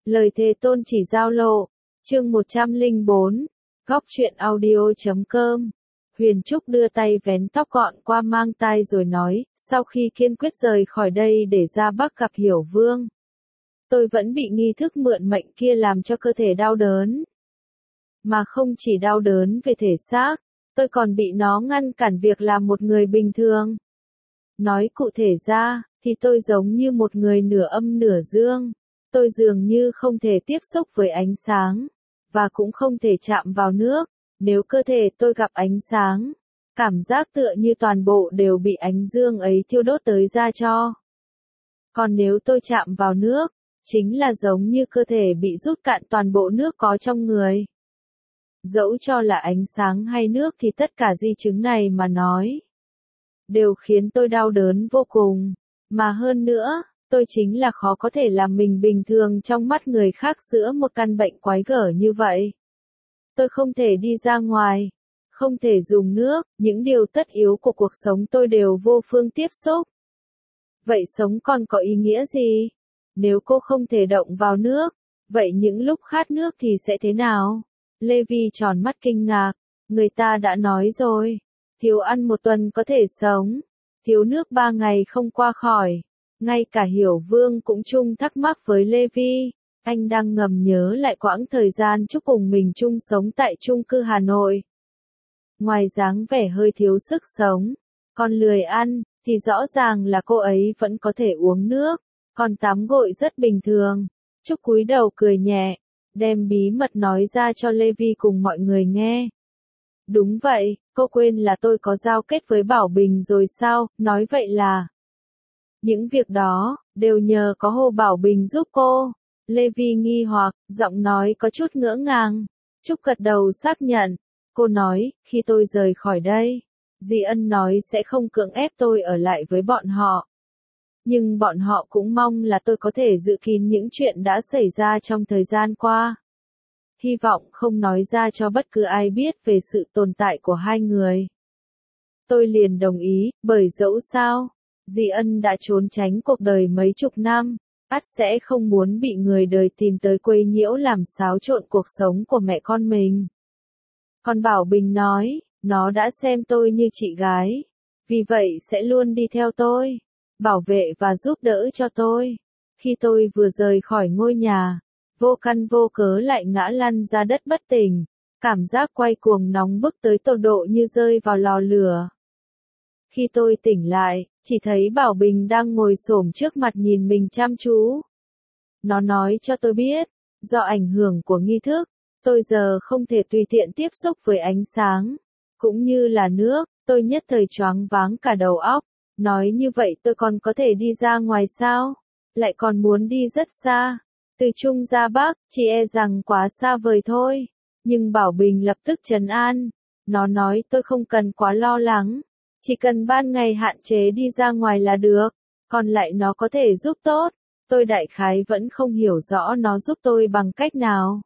Lời thề tôn chỉ giao lộ, chương 104, góc truyện audio.com. Huyền Trúc đưa tay vén tóc gọn qua mang tai rồi nói, sau khi kiên quyết rời khỏi đây để ra Bắc gặp Hiểu Vương. Tôi vẫn bị nghi thức mượn mệnh kia làm cho cơ thể đau đớn. Mà không chỉ đau đớn về thể xác, tôi còn bị nó ngăn cản việc làm một người bình thường. Nói cụ thể ra, thì tôi giống như một người nửa âm nửa dương. Tôi dường như không thể tiếp xúc với ánh sáng, và cũng không thể chạm vào nước. Nếu cơ thể tôi gặp ánh sáng, cảm giác tựa như toàn bộ đều bị ánh dương ấy thiêu đốt tới da cho. Còn nếu tôi chạm vào nước, chính là giống như cơ thể bị rút cạn toàn bộ nước có trong người. Dẫu cho là ánh sáng hay nước thì tất cả di chứng này mà nói, đều khiến tôi đau đớn vô cùng. Mà hơn nữa, tôi chính là khó có thể làm mình bình thường trong mắt người khác giữa một căn bệnh quái gở như vậy. Tôi không thể đi ra ngoài, không thể dùng nước, những điều tất yếu của cuộc sống tôi đều vô phương tiếp xúc. Vậy sống còn có ý nghĩa gì? Nếu cô không thể động vào nước, vậy những lúc khát nước thì sẽ thế nào? Levi tròn mắt kinh ngạc, người ta đã nói rồi, thiếu ăn 1 tuần có thể sống, thiếu nước 3 ngày không qua khỏi. Ngay cả Hiểu Vương cũng chung thắc mắc với Levi, anh đang ngầm nhớ lại quãng thời gian Trúc cùng mình chung sống tại chung cư Hà Nội. Ngoài dáng vẻ hơi thiếu sức sống, còn lười ăn, thì rõ ràng là cô ấy vẫn có thể uống nước, còn tắm gội rất bình thường. Trúc cúi đầu cười nhẹ, đem bí mật nói ra cho Levi cùng mọi người nghe. Đúng vậy, cô quên là tôi có giao kết với Bảo Bình rồi sao, nói vậy là những việc đó, đều nhờ có Hồ Bảo Bình giúp cô. Levi nghi hoặc, giọng nói có chút ngỡ ngàng. Trúc gật đầu xác nhận. Cô nói, khi tôi rời khỏi đây, dì Ân nói sẽ không cưỡng ép tôi ở lại với bọn họ. Nhưng bọn họ cũng mong là tôi có thể giữ kín những chuyện đã xảy ra trong thời gian qua. Hy vọng không nói ra cho bất cứ ai biết về sự tồn tại của hai người. Tôi liền đồng ý, bởi dẫu sao, dì Ân đã trốn tránh cuộc đời mấy chục năm, ắt sẽ không muốn bị người đời tìm tới quấy nhiễu làm xáo trộn cuộc sống của mẹ con mình. Còn Bảo Bình nói, nó đã xem tôi như chị gái, vì vậy sẽ luôn đi theo tôi, bảo vệ và giúp đỡ cho tôi. Khi tôi vừa rời khỏi ngôi nhà, vô căn vô cớ lại ngã lăn ra đất bất tỉnh, cảm giác quay cuồng nóng bức tới tột độ như rơi vào lò lửa. Khi tôi tỉnh lại, chỉ thấy Bảo Bình đang ngồi xổm trước mặt nhìn mình chăm chú. Nó nói cho tôi biết, do ảnh hưởng của nghi thức, tôi giờ không thể tùy tiện tiếp xúc với ánh sáng, cũng như là nước, tôi nhất thời choáng váng cả đầu óc. Nói như vậy tôi còn có thể đi ra ngoài sao? Lại còn muốn đi rất xa. Từ Trung ra Bắc, chỉ e rằng quá xa vời thôi. Nhưng Bảo Bình lập tức trấn an. Nó nói tôi không cần quá lo lắng. Chỉ cần ban ngày hạn chế đi ra ngoài là được. Còn lại nó có thể giúp tốt. Tôi đại khái vẫn không hiểu rõ nó giúp tôi bằng cách nào.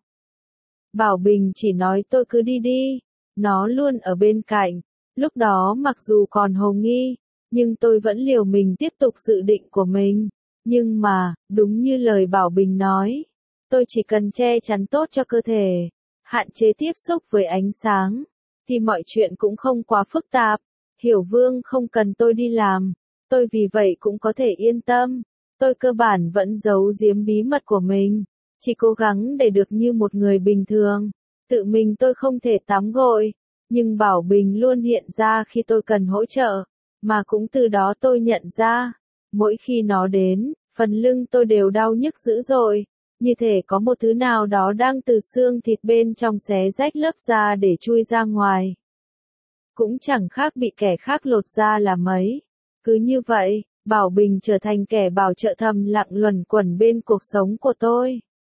Bảo Bình chỉ nói tôi cứ đi đi. Nó luôn ở bên cạnh. Lúc đó mặc dù còn hồ nghi, nhưng tôi vẫn liều mình tiếp tục dự định của mình. Nhưng mà, đúng như lời Bảo Bình nói, tôi chỉ cần che chắn tốt cho cơ thể, hạn chế tiếp xúc với ánh sáng, thì mọi chuyện cũng không quá phức tạp. Hiểu Vương không cần tôi đi làm, tôi vì vậy cũng có thể yên tâm. Tôi cơ bản vẫn giấu giếm bí mật của mình, chỉ cố gắng để được như một người bình thường. Tự mình tôi không thể tắm gội, nhưng Bảo Bình luôn hiện ra khi tôi cần hỗ trợ, mà cũng từ đó tôi nhận ra, mỗi khi nó đến, phần lưng tôi đều đau nhức dữ dội, như thể có một thứ nào đó đang từ xương thịt bên trong xé rách lớp da để chui ra ngoài. Cũng chẳng khác bị kẻ khác lột da là mấy. Cứ như vậy, Bảo Bình trở thành kẻ bảo trợ thầm lặng luẩn quẩn bên cuộc sống của tôi.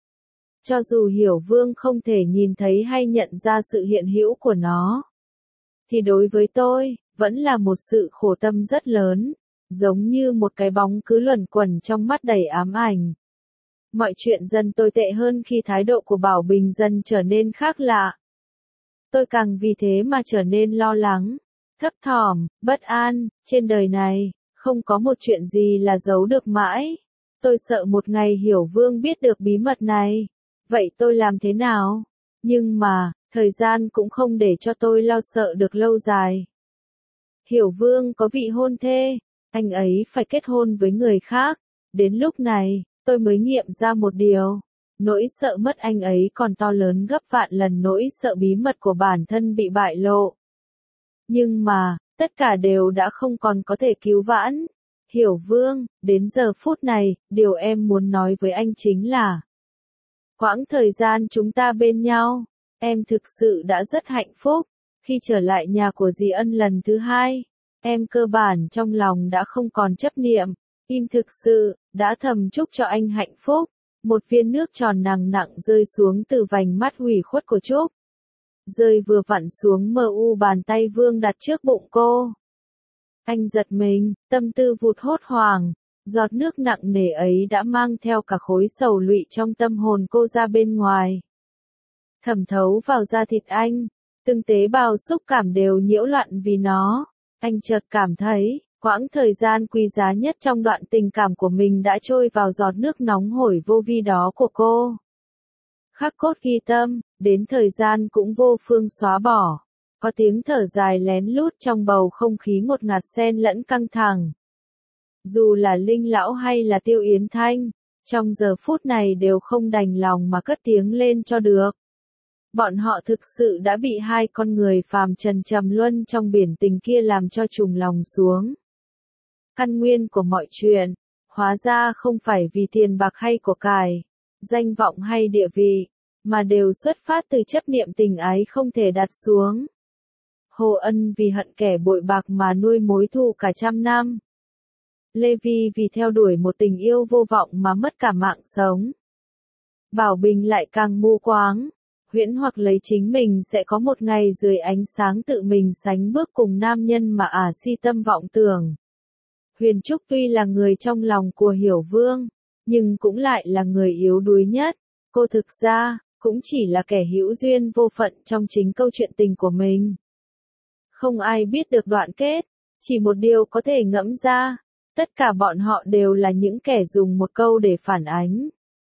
Cho dù Hiểu Vương không thể nhìn thấy hay nhận ra sự hiện hữu của nó, thì đối với tôi, vẫn là một sự khổ tâm rất lớn, giống như một cái bóng cứ luẩn quẩn trong mắt đầy ám ảnh. Mọi chuyện dần tồi tệ hơn khi thái độ của Bảo Bình dần trở nên khác lạ. Tôi càng vì thế mà trở nên lo lắng, thấp thỏm, bất an. Trên đời này, không có một chuyện gì là giấu được mãi. Tôi sợ một ngày Hiểu Vương biết được bí mật này. Vậy tôi làm thế nào? Nhưng mà, thời gian cũng không để cho tôi lo sợ được lâu dài. Hiểu Vương có vị hôn thê, anh ấy phải kết hôn với người khác. Đến lúc này, tôi mới nghiệm ra một điều. Nỗi sợ mất anh ấy còn to lớn gấp vạn lần nỗi sợ bí mật của bản thân bị bại lộ. Nhưng mà, tất cả đều đã không còn có thể cứu vãn. Hiểu Vương, đến giờ phút này, điều em muốn nói với anh chính là quãng thời gian chúng ta bên nhau, em thực sự đã rất hạnh phúc. Khi trở lại nhà của dì Ân lần thứ hai, em cơ bản trong lòng đã không còn chấp niệm. Im thực sự, đã thầm chúc cho anh hạnh phúc. Một viên nước tròn nặng nặng rơi xuống từ vành mắt hủy khuất của Trúc. Rơi vừa vặn xuống mờ u bàn tay Vương đặt trước bụng cô. Anh giật mình, tâm tư vụt hốt hoảng. Giọt nước nặng nề ấy đã mang theo cả khối sầu lụy trong tâm hồn cô ra bên ngoài. Thẩm thấu vào da thịt anh, từng tế bào xúc cảm đều nhiễu loạn vì nó. Anh chợt cảm thấy, quãng thời gian quý giá nhất trong đoạn tình cảm của mình đã trôi vào giọt nước nóng hổi vô vi đó của cô. Khắc cốt ghi tâm, đến thời gian cũng vô phương xóa bỏ. Có tiếng thở dài lén lút trong bầu không khí ngột ngạt xen lẫn căng thẳng. Dù là Linh Lão hay là Tiêu Yến Thanh, trong giờ phút này đều không đành lòng mà cất tiếng lên cho được. Bọn họ thực sự đã bị hai con người phàm trần trầm luân trong biển tình kia làm cho trùng lòng xuống. Căn nguyên của mọi chuyện, hóa ra không phải vì tiền bạc hay của cải, danh vọng hay địa vị, mà đều xuất phát từ chấp niệm tình ái không thể đặt xuống. Hồ Ân vì hận kẻ bội bạc mà nuôi mối thù cả trăm năm. Lê Vi vì theo đuổi một tình yêu vô vọng mà mất cả mạng sống. Bảo Bình lại càng mù quáng, huyễn hoặc lấy chính mình sẽ có một ngày dưới ánh sáng tự mình sánh bước cùng nam nhân mà si tâm vọng tưởng. Huyền Trúc tuy là người trong lòng của Hiểu Vương, nhưng cũng lại là người yếu đuối nhất. Cô thực ra, cũng chỉ là kẻ hữu duyên vô phận trong chính câu chuyện tình của mình. Không ai biết được đoạn kết, chỉ một điều có thể ngẫm ra, tất cả bọn họ đều là những kẻ dùng một câu để phản ánh.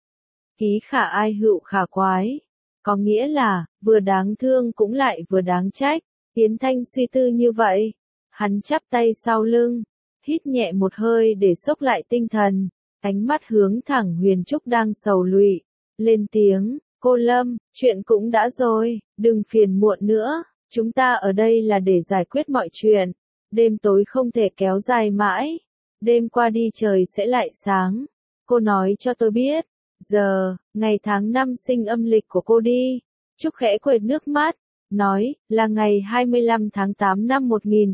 Ký khả ai hữu khả quái, có nghĩa là, vừa đáng thương cũng lại vừa đáng trách. Yến Thanh suy tư như vậy, hắn chắp tay sau lưng, hít nhẹ một hơi để xốc lại tinh thần, ánh mắt hướng thẳng Huyền Trúc đang sầu lụy, lên tiếng, cô Lâm, chuyện cũng đã rồi, đừng phiền muộn nữa, chúng ta ở đây là để giải quyết mọi chuyện, đêm tối không thể kéo dài mãi, đêm qua đi trời sẽ lại sáng, cô nói cho tôi biết, giờ, ngày tháng năm sinh âm lịch của cô đi. Trúc khẽ quệt nước mắt, nói, là ngày 25 tháng 8 năm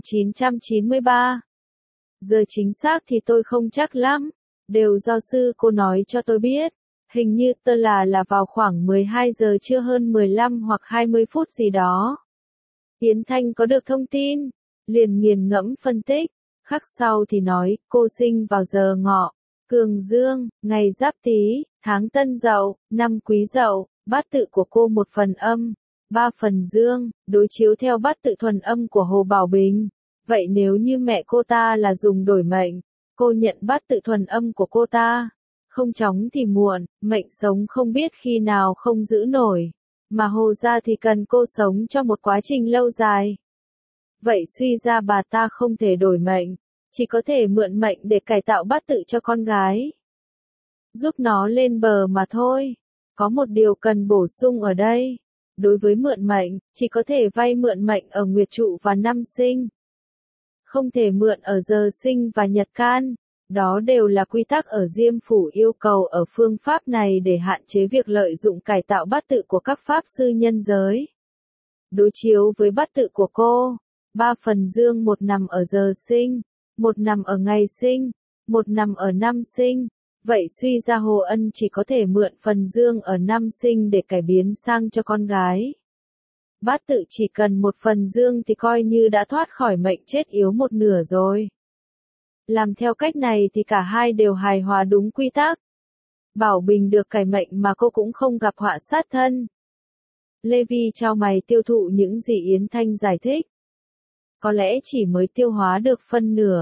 1993. Giờ chính xác thì tôi không chắc lắm, đều do sư cô nói cho tôi biết, hình như là vào khoảng 12 giờ trưa hơn 15 hoặc 20 phút gì đó. Yến Thanh có được thông tin, liền nghiền ngẫm phân tích, khắc sau thì nói, cô sinh vào giờ Ngọ, Cường Dương, ngày Giáp Tý, tháng Tân Dậu, năm Quý Dậu, bát tự của cô một phần âm, 3 phần dương, đối chiếu theo bát tự thuần âm của Hồ Bảo Bình. Vậy nếu như mẹ cô ta là dùng đổi mệnh, cô nhận bát tự thuần âm của cô ta, không chóng thì muộn, mệnh sống không biết khi nào không giữ nổi, mà Hồ gia thì cần cô sống cho một quá trình lâu dài. Vậy suy ra bà ta không thể đổi mệnh, chỉ có thể mượn mệnh để cải tạo bát tự cho con gái, giúp nó lên bờ mà thôi. Có một điều cần bổ sung ở đây, đối với mượn mệnh, chỉ có thể vay mượn mệnh ở nguyệt trụ và năm sinh, không thể mượn ở giờ sinh và nhật can. Đó đều là quy tắc ở Diêm Phủ yêu cầu ở phương pháp này để hạn chế việc lợi dụng cải tạo bát tự của các pháp sư nhân giới. Đối chiếu với bát tự của cô, 3 phần dương một nằm ở giờ sinh, một nằm ở ngày sinh, một nằm ở năm sinh. Vậy suy ra Hồ Ân chỉ có thể mượn phần dương ở năm sinh để cải biến sang cho con gái. Bát tự chỉ cần một phần dương thì coi như đã thoát khỏi mệnh chết yếu một nửa rồi. Làm theo cách này thì cả hai đều hài hòa đúng quy tắc. Bảo Bình được cải mệnh mà cô cũng không gặp họa sát thân. Lê Vi chau mày tiêu thụ những gì Yến Thanh giải thích. Có lẽ chỉ mới tiêu hóa được phân nửa.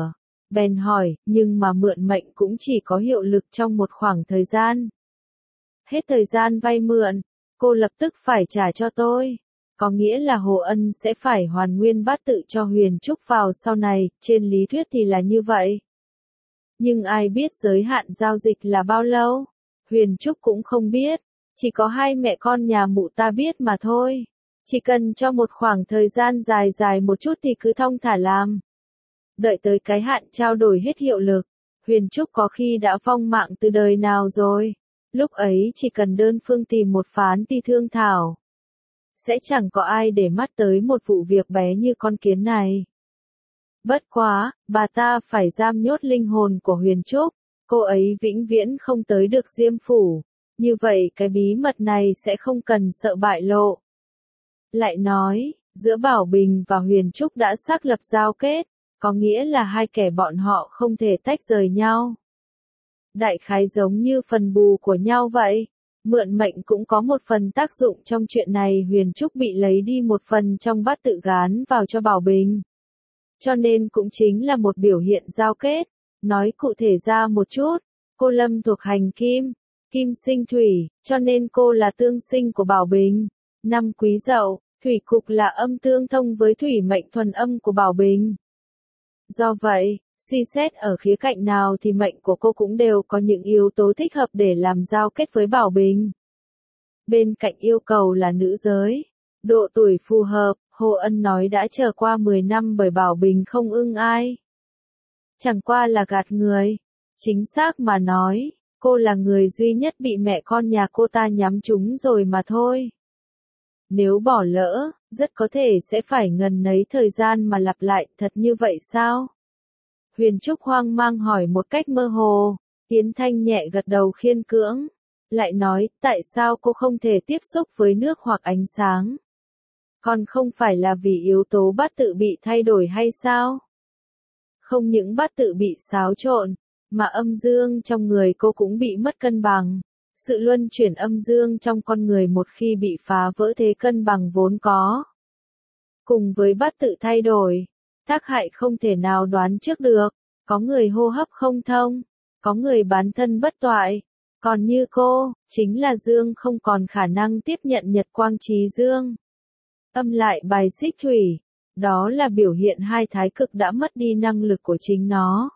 Bèn hỏi, nhưng mà mượn mệnh cũng chỉ có hiệu lực trong một khoảng thời gian. Hết thời gian vay mượn, cô lập tức phải trả cho tôi. Có nghĩa là Hồ Ân sẽ phải hoàn nguyên bát tự cho Huyền Trúc vào sau này, trên lý thuyết thì là như vậy. Nhưng ai biết giới hạn giao dịch là bao lâu? Huyền Trúc cũng không biết, chỉ có hai mẹ con nhà mụ ta biết mà thôi. Chỉ cần cho một khoảng thời gian dài dài một chút thì cứ thong thả làm. Đợi tới cái hạn trao đổi hết hiệu lực, Huyền Trúc có khi đã vong mạng từ đời nào rồi. Lúc ấy chỉ cần đơn phương tìm một phán ti thương thảo. Sẽ chẳng có ai để mắt tới một vụ việc bé như con kiến này. Bất quá, bà ta phải giam nhốt linh hồn của Huyền Trúc, cô ấy vĩnh viễn không tới được Diêm Phủ. Như vậy cái bí mật này sẽ không cần sợ bại lộ. Lại nói, giữa Bảo Bình và Huyền Trúc đã xác lập giao kết, có nghĩa là hai kẻ bọn họ không thể tách rời nhau. Đại khái giống như phần bù của nhau vậy. Mượn mệnh cũng có một phần tác dụng trong chuyện này. Huyền Trúc bị lấy đi một phần trong bát tự gán vào cho Bảo Bình. Cho nên cũng chính là một biểu hiện giao kết. Nói cụ thể ra một chút, cô Lâm thuộc hành kim, kim sinh thủy, cho nên cô là tương sinh của Bảo Bình. Năm Quý Dậu, thủy cục là âm tương thông với thủy mệnh thuần âm của Bảo Bình. Do vậy, suy xét ở khía cạnh nào thì mệnh của cô cũng đều có những yếu tố thích hợp để làm giao kết với Bảo Bình. Bên cạnh yêu cầu là nữ giới, độ tuổi phù hợp, Hồ Ân nói đã chờ qua 10 năm bởi Bảo Bình không ưng ai. Chẳng qua là gạt người. Chính xác mà nói, cô là người duy nhất bị mẹ con nhà cô ta nhắm trúng rồi mà thôi. Nếu bỏ lỡ, rất có thể sẽ phải ngần nấy thời gian mà lặp lại, thật như vậy sao? Huyền Trúc hoang mang hỏi một cách mơ hồ, Yến Thanh nhẹ gật đầu khiên cưỡng, lại nói, tại sao cô không thể tiếp xúc với nước hoặc ánh sáng? Còn không phải là vì yếu tố bát tự bị thay đổi hay sao? Không những bát tự bị xáo trộn, mà âm dương trong người cô cũng bị mất cân bằng. Sự luân chuyển âm dương trong con người một khi bị phá vỡ thế cân bằng vốn có. Cùng với bát tự thay đổi, tác hại không thể nào đoán trước được, có người hô hấp không thông, có người bán thân bất toại, còn như cô, chính là dương không còn khả năng tiếp nhận nhật quang trí dương. Âm lại bài xích thủy, đó là biểu hiện hai thái cực đã mất đi năng lực của chính nó.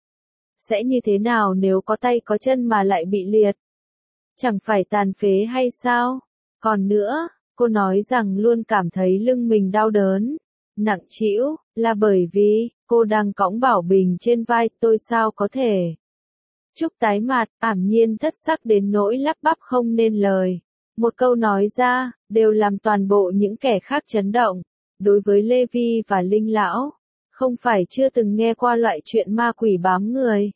Sẽ như thế nào nếu có tay có chân mà lại bị liệt? Chẳng phải tàn phế hay sao? Còn nữa, cô nói rằng luôn cảm thấy lưng mình đau đớn, nặng trĩu, là bởi vì cô đang cõng Bảo Bình trên vai, tôi sao có thể? Trúc tái mặt, ảm nhiên thất sắc đến nỗi lắp bắp không nên lời. Một câu nói ra, đều làm toàn bộ những kẻ khác chấn động. Đối với Lê Vi và Linh Lão, không phải chưa từng nghe qua loại chuyện ma quỷ bám người.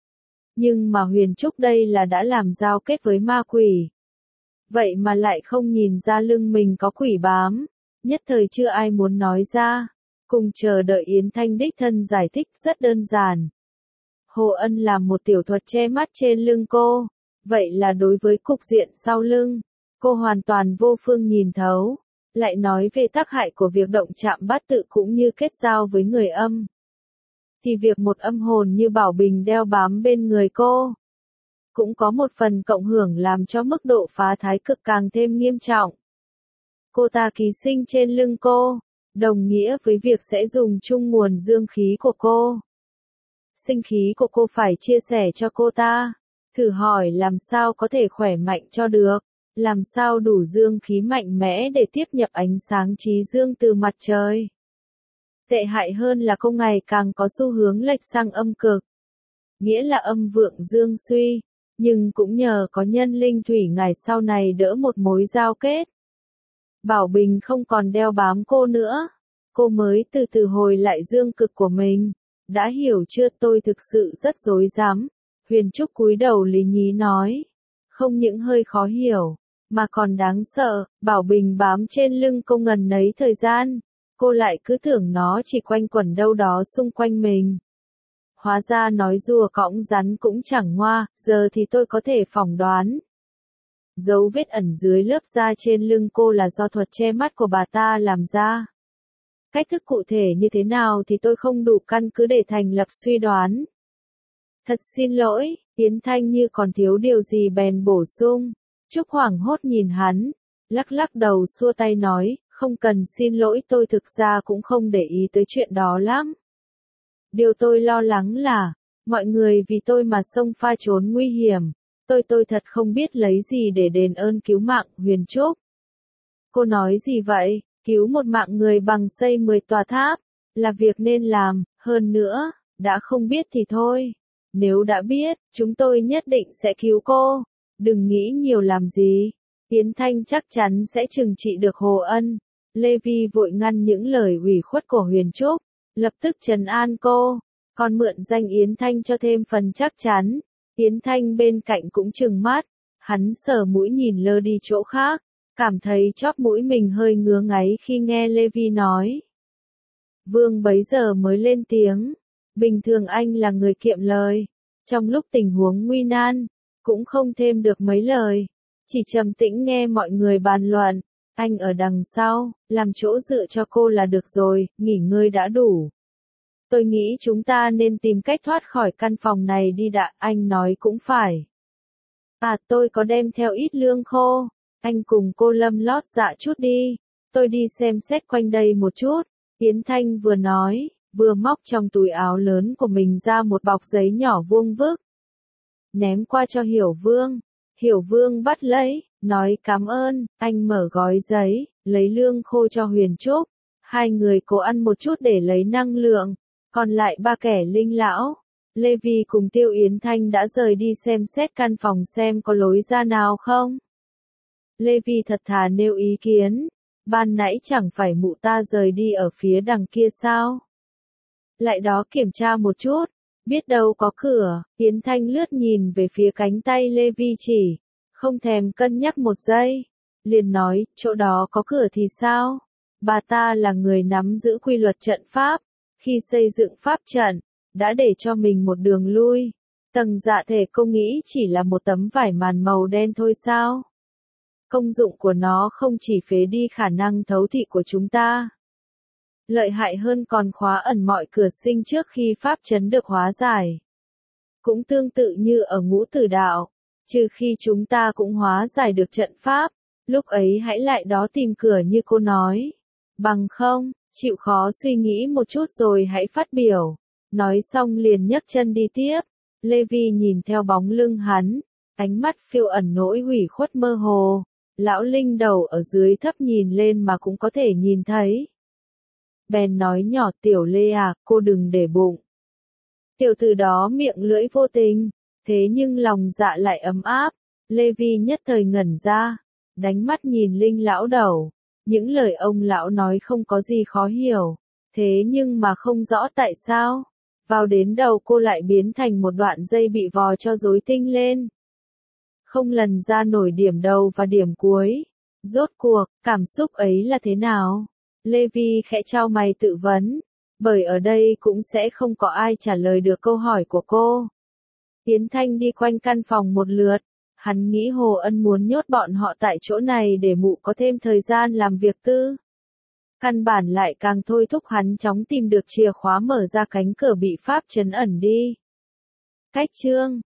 Nhưng mà Huyền Trúc đây là đã làm giao kết với ma quỷ. Vậy mà lại không nhìn ra lưng mình có quỷ bám. Nhất thời chưa ai muốn nói ra. Cùng chờ đợi Yến Thanh đích thân giải thích rất đơn giản. Hồ Ân làm một tiểu thuật che mắt trên lưng cô. Vậy là đối với cục diện sau lưng, cô hoàn toàn vô phương nhìn thấu. Lại nói về tác hại của việc động chạm bát tự cũng như kết giao với người âm. Thì việc một âm hồn như Bảo Bình đeo bám bên người cô, cũng có một phần cộng hưởng làm cho mức độ phá thái cực càng thêm nghiêm trọng. Cô ta ký sinh trên lưng cô, đồng nghĩa với việc sẽ dùng chung nguồn dương khí của cô. Sinh khí của cô phải chia sẻ cho cô ta. Thử hỏi làm sao có thể khỏe mạnh cho được, làm sao đủ dương khí mạnh mẽ để tiếp nhập ánh sáng trí dương từ mặt trời. Tệ hại hơn là cô ngày càng có xu hướng lệch sang âm cực. Nghĩa là âm vượng dương suy, nhưng cũng nhờ có nhân linh thủy ngày sau này đỡ một mối giao kết. Bảo Bình không còn đeo bám cô nữa, cô mới từ từ hồi lại dương cực của mình. Đã hiểu chưa, tôi thực sự rất rối rắm. Huyền Trúc cúi đầu lý nhí nói. Không những hơi khó hiểu, mà còn đáng sợ. Bảo Bình bám trên lưng cô ngần nấy thời gian. Cô lại cứ tưởng nó chỉ quanh quẩn đâu đó xung quanh mình. Hóa ra nói rùa cõng rắn cũng chẳng ngoa, giờ thì tôi có thể phỏng đoán. Dấu vết ẩn dưới lớp da trên lưng cô là do thuật che mắt của bà ta làm ra. Cách thức cụ thể như thế nào thì tôi không đủ căn cứ để thành lập suy đoán. Thật xin lỗi, Yến Thanh như còn thiếu điều gì bèn bổ sung. Trúc hoảng hốt nhìn hắn, lắc lắc đầu xua tay nói, không cần xin lỗi, tôi thực ra cũng không để ý tới chuyện đó lắm. Điều tôi lo lắng là, mọi người vì tôi mà xông pha trốn nguy hiểm. Tôi thật không biết lấy gì để đền ơn cứu mạng, Huyền Trúc. Cô nói gì vậy? Cứu một mạng người bằng xây 10 tòa tháp, là việc nên làm, hơn nữa, đã không biết thì thôi. Nếu đã biết, chúng tôi nhất định sẽ cứu cô. Đừng nghĩ nhiều làm gì. Yến Thanh chắc chắn sẽ trừng trị được Hồ Ân. Lê Vi vội ngăn những lời ủy khuất của Huyền Trúc, lập tức trấn an cô, còn mượn danh Yến Thanh cho thêm phần chắc chắn. Yến Thanh bên cạnh cũng trừng mắt, hắn sờ mũi nhìn lơ đi chỗ khác, cảm thấy chóp mũi mình hơi ngứa ngáy khi nghe Lê Vi nói. Vương bấy giờ mới lên tiếng, bình thường anh là người kiệm lời, trong lúc tình huống nguy nan, cũng không thêm được mấy lời, chỉ trầm tĩnh nghe mọi người bàn luận, anh ở đằng sau, làm chỗ dựa cho cô là được rồi, nghỉ ngơi đã đủ. Tôi nghĩ chúng ta nên tìm cách thoát khỏi căn phòng này đi đã, anh nói cũng phải. À, tôi có đem theo ít lương khô, anh cùng cô Lâm lót dạ chút đi, tôi đi xem xét quanh đây một chút. Yến Thanh vừa nói, vừa móc trong túi áo lớn của mình ra một bọc giấy nhỏ vuông vức. Ném qua cho Hiểu Vương. Hiểu Vương bắt lấy, nói cảm ơn, anh mở gói giấy, lấy lương khô cho Huyền Trúc. Hai người cố ăn một chút để lấy năng lượng, còn lại ba kẻ linh lão. Lê Vi cùng Tiêu Yến Thanh đã rời đi xem xét căn phòng xem có lối ra nào không. Lê Vi thật thà nêu ý kiến, ban nãy chẳng phải mụ ta rời đi ở phía đằng kia sao? Lại đó kiểm tra một chút, biết đâu có cửa. Yến Thanh lướt nhìn về phía cánh tay Lê Vi chỉ, không thèm cân nhắc một giây, liền nói, chỗ đó có cửa thì sao? Bà ta là người nắm giữ quy luật trận pháp, khi xây dựng pháp trận, đã để cho mình một đường lui. Tầng dạ thể cô nghĩ chỉ là một tấm vải màn màu đen thôi sao? Công dụng của nó không chỉ phế đi khả năng thấu thị của chúng ta. Lợi hại hơn còn khóa ẩn mọi cửa sinh trước khi pháp trấn được hóa giải. Cũng tương tự như ở ngũ tử đạo, trừ khi chúng ta cũng hóa giải được trận pháp, lúc ấy hãy lại đó tìm cửa như cô nói. Bằng không, chịu khó suy nghĩ một chút rồi hãy phát biểu. Nói xong liền nhấc chân đi tiếp. Lê Vi nhìn theo bóng lưng hắn, ánh mắt phiêu ẩn nỗi hủy khuất mơ hồ. Lão Linh đầu ở dưới thấp nhìn lên mà cũng có thể nhìn thấy. Bèn nói nhỏ, Tiểu Lê à, cô đừng để bụng. Tiểu tử đó miệng lưỡi vô tình, thế nhưng lòng dạ lại ấm áp. Lê Vi nhất thời ngẩn ra, đánh mắt nhìn Linh lão đầu. Những lời ông lão nói không có gì khó hiểu, thế nhưng mà không rõ tại sao. Vào đến đầu cô lại biến thành một đoạn dây bị vò cho rối tinh lên. Không lần ra nổi điểm đầu và điểm cuối. Rốt cuộc, cảm xúc ấy là thế nào? Lê Vi khẽ chau mày tự vấn, bởi ở đây cũng sẽ không có ai trả lời được câu hỏi của cô. Yến Thanh đi quanh căn phòng một lượt, hắn nghĩ Hồ Ân muốn nhốt bọn họ tại chỗ này để mụ có thêm thời gian làm việc tư. Căn bản lại càng thôi thúc hắn chóng tìm được chìa khóa mở ra cánh cửa bị pháp trấn ẩn đi. Cách chương